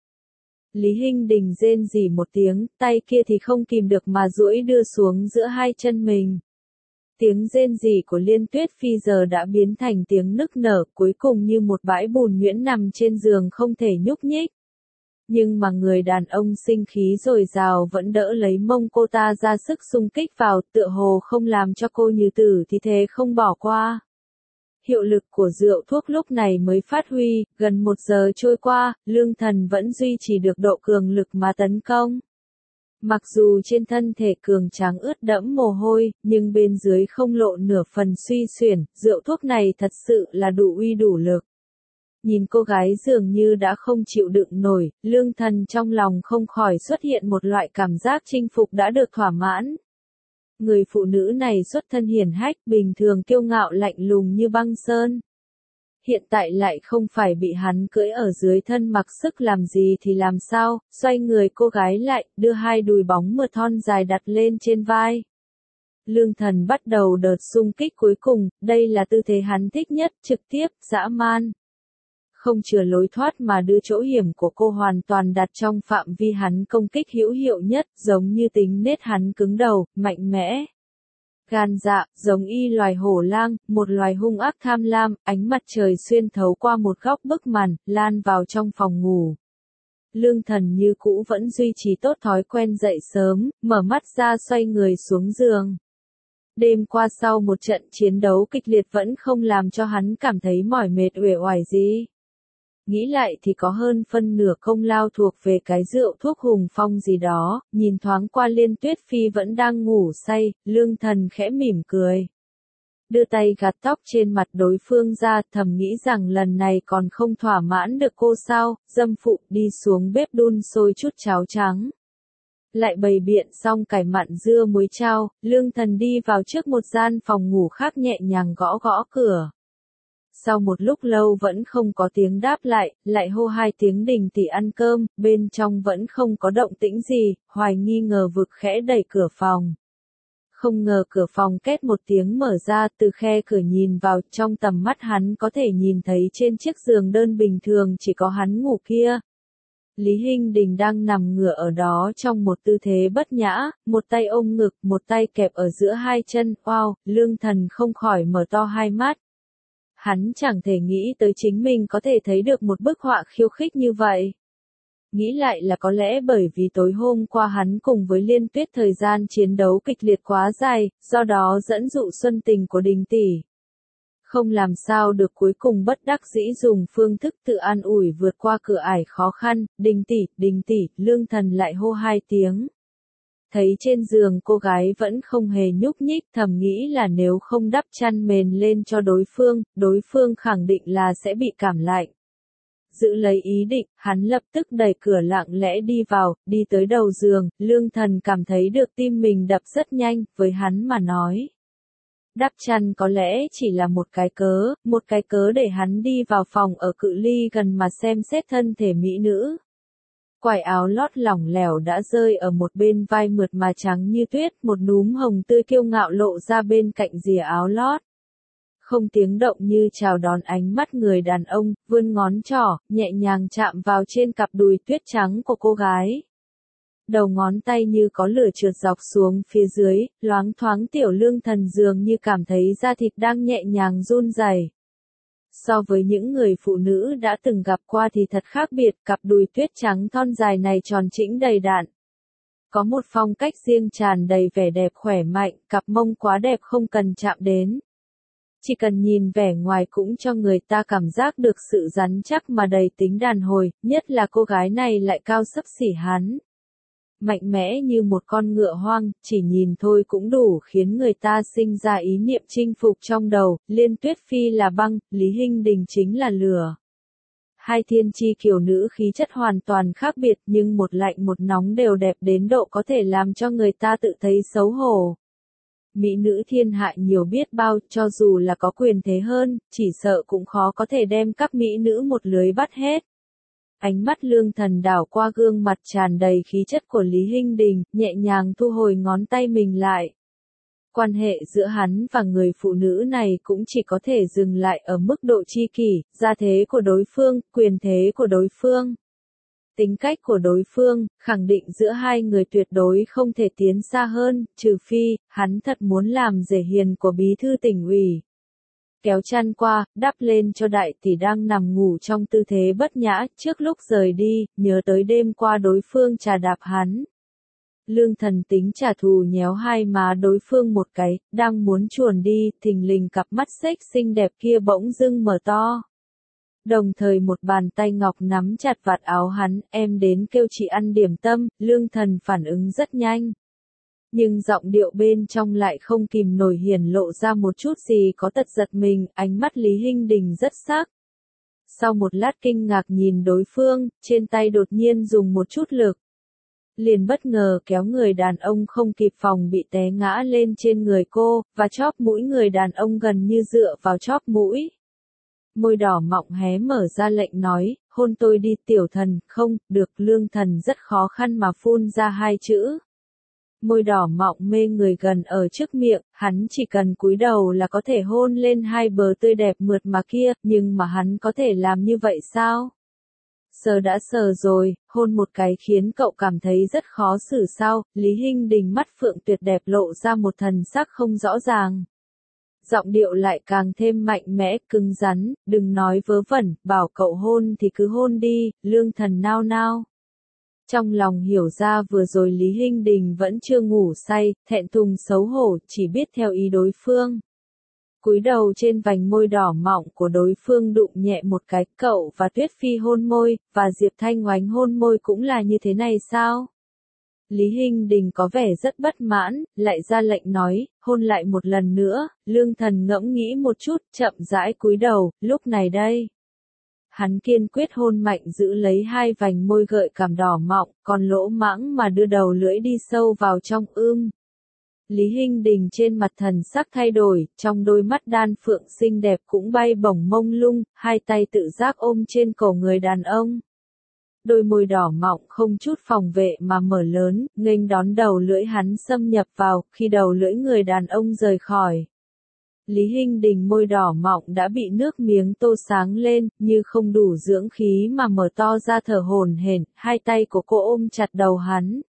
Lý Hinh Đình rên rỉ một tiếng, tay kia thì không kìm được mà duỗi đưa xuống giữa hai chân mình. Tiếng rên rỉ của Liên Tuyết Phi giờ đã biến thành tiếng nức nở, cuối cùng như một bãi bùn nhuyễn nằm trên giường không thể nhúc nhích. Nhưng mà người đàn ông sinh khí dồi dào vẫn đỡ lấy mông cô ta ra sức xung kích vào, tựa hồ không làm cho cô như tử thì thế không bỏ qua. Hiệu lực của rượu thuốc lúc này mới phát huy, gần 1 giờ trôi qua, Lương Thần vẫn duy trì được độ cường lực mà tấn công. Mặc dù trên thân thể cường tráng ướt đẫm mồ hôi, nhưng bên dưới không lộ nửa phần suy xuyển, rượu thuốc này thật sự là đủ uy đủ lực. Nhìn cô gái dường như đã không chịu đựng nổi, Lương Thần trong lòng không khỏi xuất hiện một loại cảm giác chinh phục đã được thỏa mãn. Người phụ nữ này xuất thân hiển hách, bình thường kiêu ngạo lạnh lùng như băng sơn. Hiện tại lại không phải bị hắn cưỡi ở dưới thân mặc sức làm gì thì làm sao, xoay người cô gái lại, đưa hai đùi bóng mượt thon dài đặt lên trên vai. Lương Thần bắt đầu đợt xung kích cuối cùng, đây là tư thế hắn thích nhất, trực tiếp, dã man. Không chừa lối thoát mà đưa chỗ hiểm của cô hoàn toàn đặt trong phạm vi hắn công kích hữu hiệu nhất, giống như tính nết hắn cứng đầu, mạnh mẽ. Gan dạ, giống y loài hổ lang, một loài hung ác tham lam, ánh mặt trời xuyên thấu qua một góc bức màn, lan vào trong phòng ngủ. Lương Thần như cũ vẫn duy trì tốt thói quen dậy sớm, mở mắt ra xoay người xuống giường. Đêm qua sau một trận chiến đấu kịch liệt vẫn không làm cho hắn cảm thấy mỏi mệt uể oải gì. Nghĩ lại thì có hơn phân nửa công lao thuộc về cái rượu thuốc hùng phong gì đó, nhìn thoáng qua Liên Tuyết Phi vẫn đang ngủ say, Lương Thần khẽ mỉm cười. Đưa tay gạt tóc trên mặt đối phương ra, thầm nghĩ rằng lần này còn không thỏa mãn được cô sao, dâm phụ đi xuống bếp đun sôi chút cháo trắng. Lại bày biện xong cải mặn dưa muối chao, Lương Thần đi vào trước một gian phòng ngủ khác nhẹ nhàng gõ gõ cửa. Sau một lúc lâu vẫn không có tiếng đáp lại hô 2 tiếng Đình tỷ ăn cơm, bên trong vẫn không có động tĩnh gì, hoài nghi ngờ vực khẽ đẩy cửa phòng. Không ngờ cửa phòng két một tiếng mở ra, từ khe cửa nhìn vào, trong tầm mắt hắn có thể nhìn thấy trên chiếc giường đơn bình thường chỉ có hắn ngủ kia. Lý Hinh Đình đang nằm ngửa ở đó trong một tư thế bất nhã, một tay ôm ngực, một tay kẹp ở giữa hai chân, wow, Lương Thần không khỏi mở to hai mắt. Hắn chẳng thể nghĩ tới chính mình có thể thấy được một bức họa khiêu khích như vậy. Nghĩ lại là có lẽ bởi vì tối hôm qua hắn cùng với Liên Tuyết thời gian chiến đấu kịch liệt quá dài, do đó dẫn dụ xuân tình của Đình tỷ. Không làm sao được, cuối cùng bất đắc dĩ dùng phương thức tự an ủi vượt qua cửa ải khó khăn, Đình tỷ, Lương Thần lại hô 2 tiếng. Thấy trên giường cô gái vẫn không hề nhúc nhích, thầm nghĩ là nếu không đắp chăn mền lên cho đối phương khẳng định là sẽ bị cảm lạnh. Giữ lấy ý định, hắn lập tức đẩy cửa lặng lẽ đi vào, đi tới đầu giường, Lương Thần cảm thấy được tim mình đập rất nhanh, với hắn mà nói. Đắp chăn có lẽ chỉ là một cái cớ để hắn đi vào phòng ở cự ly gần mà xem xét thân thể mỹ nữ. Quải áo lót lỏng lẻo đã rơi ở một bên vai mượt mà trắng như tuyết, một núm hồng tươi kiêu ngạo lộ ra bên cạnh rìa áo lót. Không tiếng động như chào đón ánh mắt người đàn ông, vươn ngón trỏ, nhẹ nhàng chạm vào trên cặp đùi tuyết trắng của cô gái. Đầu ngón tay như có lửa trượt dọc xuống phía dưới, loáng thoáng tiểu Lương Thần dường như cảm thấy da thịt đang nhẹ nhàng run rẩy. So với những người phụ nữ đã từng gặp qua thì thật khác biệt, cặp đùi tuyết trắng thon dài này tròn trĩnh đầy đặn. Có một phong cách riêng tràn đầy vẻ đẹp khỏe mạnh, cặp mông quá đẹp không cần chạm đến. Chỉ cần nhìn vẻ ngoài cũng cho người ta cảm giác được sự rắn chắc mà đầy tính đàn hồi, nhất là cô gái này lại cao xấp xỉ hắn. Mạnh mẽ như một con ngựa hoang, chỉ nhìn thôi cũng đủ khiến người ta sinh ra ý niệm chinh phục trong đầu, Liên Tuyết Phi là băng, Lý Hinh Đình chính là lửa. hai thiên chi kiều nữ khí chất hoàn toàn khác biệt nhưng một lạnh một nóng đều đẹp đến độ có thể làm cho người ta tự thấy xấu hổ. Mỹ nữ thiên hạ nhiều biết bao, cho dù là có quyền thế hơn, chỉ sợ cũng khó có thể đem các mỹ nữ một lưới bắt hết. Ánh mắt Lương Thần đảo qua gương mặt tràn đầy khí chất của Lý Hinh Đình, nhẹ nhàng thu hồi ngón tay mình lại. Quan hệ giữa hắn và người phụ nữ này cũng chỉ có thể dừng lại ở mức độ tri kỷ, gia thế của đối phương, quyền thế của đối phương. Tính cách của đối phương, khẳng định giữa hai người tuyệt đối không thể tiến xa hơn, trừ phi, hắn thật muốn làm rể hiền của bí thư tỉnh ủy. Kéo chăn qua, đắp lên cho đại tỷ đang nằm ngủ trong tư thế bất nhã, trước lúc rời đi, nhớ tới đêm qua đối phương trà đạp hắn. Lương Thần tính trả thù nhéo hai má đối phương một cái, đang muốn chuồn đi, thình lình cặp mắt xếch xinh đẹp kia bỗng dưng mở to. Đồng thời một bàn tay ngọc nắm chặt vạt áo hắn, em đến kêu chị ăn điểm tâm, Lương Thần phản ứng rất nhanh. Nhưng giọng điệu bên trong lại không kìm nổi hiển lộ ra một chút gì có tật giật mình, ánh mắt Lý Hinh Đình rất sắc. Sau một lát kinh ngạc nhìn đối phương, trên tay đột nhiên dùng một chút lực. Liền bất ngờ kéo người đàn ông không kịp phòng bị té ngã lên trên người cô, và chóp mũi người đàn ông gần như dựa vào chóp mũi. Môi đỏ mọng hé mở ra lệnh nói, hôn tôi đi tiểu thần, không, được. Lương Thần rất khó khăn mà phun ra hai chữ. Môi đỏ mọng mê người gần ở trước miệng, hắn chỉ cần cúi đầu là có thể hôn lên hai bờ tươi đẹp mượt mà kia, nhưng mà hắn có thể làm như vậy sao? Sờ đã sờ rồi, hôn một cái khiến cậu cảm thấy rất khó xử sao? Lý Hinh Đình mắt phượng tuyệt đẹp lộ ra một thần sắc không rõ ràng. Giọng điệu lại càng thêm mạnh mẽ, cứng rắn, đừng nói vớ vẩn, bảo cậu hôn thì cứ hôn đi. Lương Thần nao nao. Trong lòng hiểu ra vừa rồi Lý Hinh Đình vẫn chưa ngủ say, thẹn thùng xấu hổ, chỉ biết theo ý đối phương. Cúi đầu trên vành môi đỏ mọng của đối phương đụng nhẹ một cái, cậu và Tuyết Phi hôn môi, và Diệp Thanh Oánh hôn môi cũng là như thế này sao? Lý Hinh Đình có vẻ rất bất mãn, lại ra lệnh nói, hôn lại một lần nữa. Lương Thần ngẫm nghĩ một chút, chậm rãi cúi đầu, lúc này đây. Hắn kiên quyết hôn mạnh giữ lấy hai vành môi gợi cảm đỏ mọng, còn lỗ mãng mà đưa đầu lưỡi đi sâu vào trong Lý Hinh Đình trên mặt thần sắc thay đổi, trong đôi mắt đan phượng xinh đẹp cũng bay bổng mông lung, hai tay tự giác ôm trên cổ người đàn ông. Đôi môi đỏ mọng không chút phòng vệ mà mở lớn, nghênh đón đầu lưỡi hắn xâm nhập vào, khi đầu lưỡi người đàn ông rời khỏi. Lý Hinh Đình môi đỏ mọng đã bị nước miếng tô sáng lên, như không đủ dưỡng khí mà mở to ra thở hổn hển, hai tay của cô ôm chặt đầu hắn.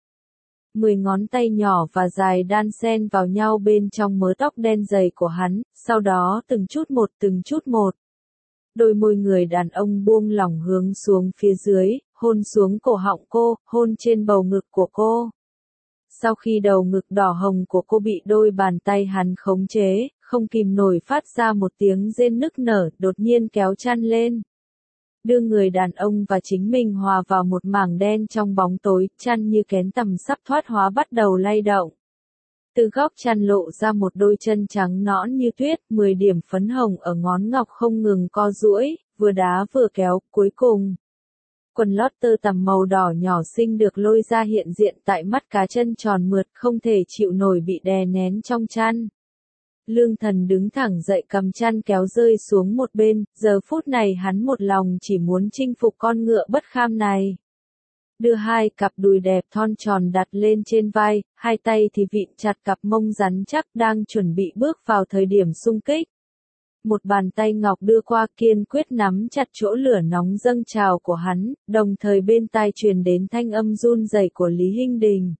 10 ngón tay nhỏ và dài đan xen vào nhau bên trong mớ tóc đen dày của hắn, sau đó từng chút một. Đôi môi người đàn ông buông lỏng hướng xuống phía dưới, hôn xuống cổ họng cô, hôn trên bầu ngực của cô. Sau khi đầu ngực đỏ hồng của cô bị đôi bàn tay hắn khống chế, không kìm nổi phát ra một tiếng rên nức nở, đột nhiên kéo chăn lên. Đưa người đàn ông và chính mình hòa vào một mảng đen trong bóng tối, chăn như kén tằm sắp thoát hóa bắt đầu lay động. Từ góc chăn lộ ra một đôi chân trắng nõn như tuyết, 10 điểm phấn hồng ở ngón ngọc không ngừng co duỗi, vừa đá vừa kéo, cuối cùng. Quần lót tơ tằm màu đỏ nhỏ xinh được lôi ra hiện diện tại mắt cá chân tròn mượt, không thể chịu nổi bị đè nén trong chăn. Lương Thần đứng thẳng dậy cầm chăn kéo rơi xuống một bên, giờ phút này hắn một lòng chỉ muốn chinh phục con ngựa bất kham này. Đưa hai cặp đùi đẹp thon tròn đặt lên trên vai, hai tay thì vịn chặt cặp mông rắn chắc đang chuẩn bị bước vào thời điểm xung kích. Một bàn tay ngọc đưa qua kiên quyết nắm chặt chỗ lửa nóng dâng trào của hắn, đồng thời bên tai truyền đến thanh âm run rẩy của Lý Hinh Đình.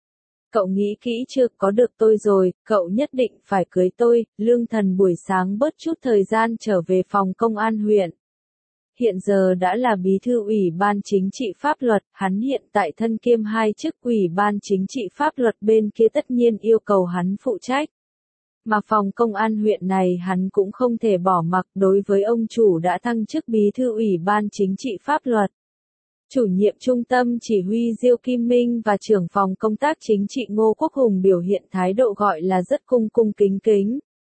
Cậu nghĩ kỹ chưa, có được tôi rồi, cậu nhất định phải cưới tôi. Lương Thần buổi sáng bớt chút thời gian trở về phòng công an huyện. Hiện giờ đã là bí thư ủy ban chính trị pháp luật, hắn hiện tại thân kiêm hai chức ủy ban chính trị pháp luật bên kia tất nhiên yêu cầu hắn phụ trách. Mà phòng công an huyện này hắn cũng không thể bỏ mặc đối với ông chủ đã thăng chức bí thư ủy ban chính trị pháp luật. Chủ nhiệm trung tâm chỉ huy Diêu Kim Minh và trưởng phòng công tác chính trị Ngô Quốc Hùng biểu hiện thái độ gọi là rất cung cung kính kính.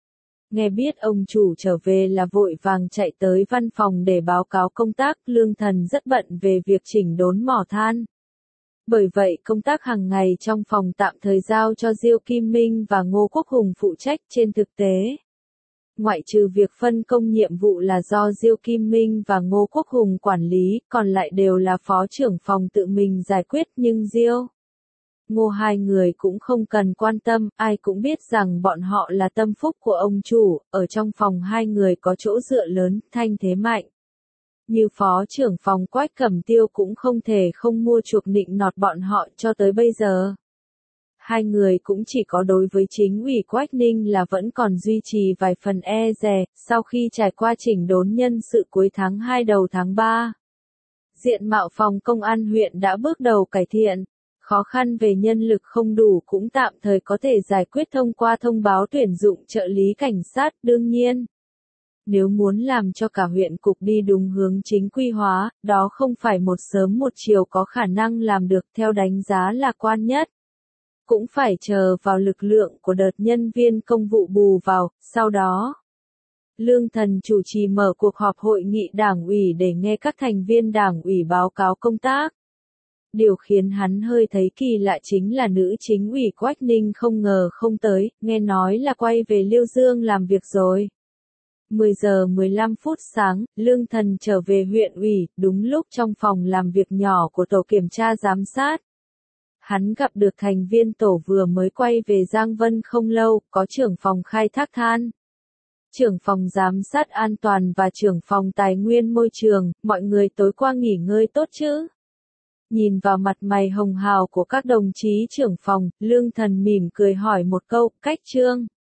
Nghe biết ông chủ trở về là vội vàng chạy tới văn phòng để báo cáo công tác, Lương Thần rất bận về việc chỉnh đốn mỏ than. Bởi vậy công tác hàng ngày trong phòng tạm thời giao cho Diêu Kim Minh và Ngô Quốc Hùng phụ trách. Trên thực tế, ngoại trừ việc phân công nhiệm vụ là do Diêu Kim Minh và Ngô Quốc Hùng quản lý, còn lại đều là phó trưởng phòng tự mình giải quyết, nhưng Diêu, Ngô hai người cũng không cần quan tâm, ai cũng biết rằng bọn họ là tâm phúc của ông chủ, ở trong phòng hai người có chỗ dựa lớn, thanh thế mạnh. Như phó trưởng phòng Quách Cẩm Tiêu cũng không thể không mua chuộc nịnh nọt bọn họ cho tới bây giờ. Hai người cũng chỉ có đối với chính ủy Quách Ninh là vẫn còn duy trì vài phần e dè, sau khi trải qua chỉnh đốn nhân sự cuối tháng 2 đầu tháng 3. Diện mạo phòng công an huyện đã bước đầu cải thiện. Khó khăn về nhân lực không đủ cũng tạm thời có thể giải quyết thông qua thông báo tuyển dụng trợ lý cảnh sát. Đương nhiên, nếu muốn làm cho cả huyện cục đi đúng hướng chính quy hóa, đó không phải một sớm một chiều có khả năng làm được. Theo đánh giá lạc quan nhất, cũng phải chờ vào lực lượng của đợt nhân viên công vụ bù vào. Sau đó, Lương Thần chủ trì mở cuộc họp hội nghị đảng ủy để nghe các thành viên đảng ủy báo cáo công tác. Điều khiến hắn hơi thấy kỳ lạ chính là nữ chính ủy Quách Ninh không ngờ không tới, nghe nói là quay về Liêu Dương làm việc rồi. 10 giờ 15 phút sáng, Lương Thần trở về huyện ủy, đúng lúc trong phòng làm việc nhỏ của tổ kiểm tra giám sát. Hắn gặp được thành viên tổ vừa mới quay về Giang Vân không lâu, có trưởng phòng khai thác than, trưởng phòng giám sát an toàn và trưởng phòng tài nguyên môi trường. Mọi người tối qua nghỉ ngơi tốt chứ? Nhìn vào mặt mày hồng hào của các đồng chí trưởng phòng, Lương Thần mỉm cười hỏi một câu. Cách Trương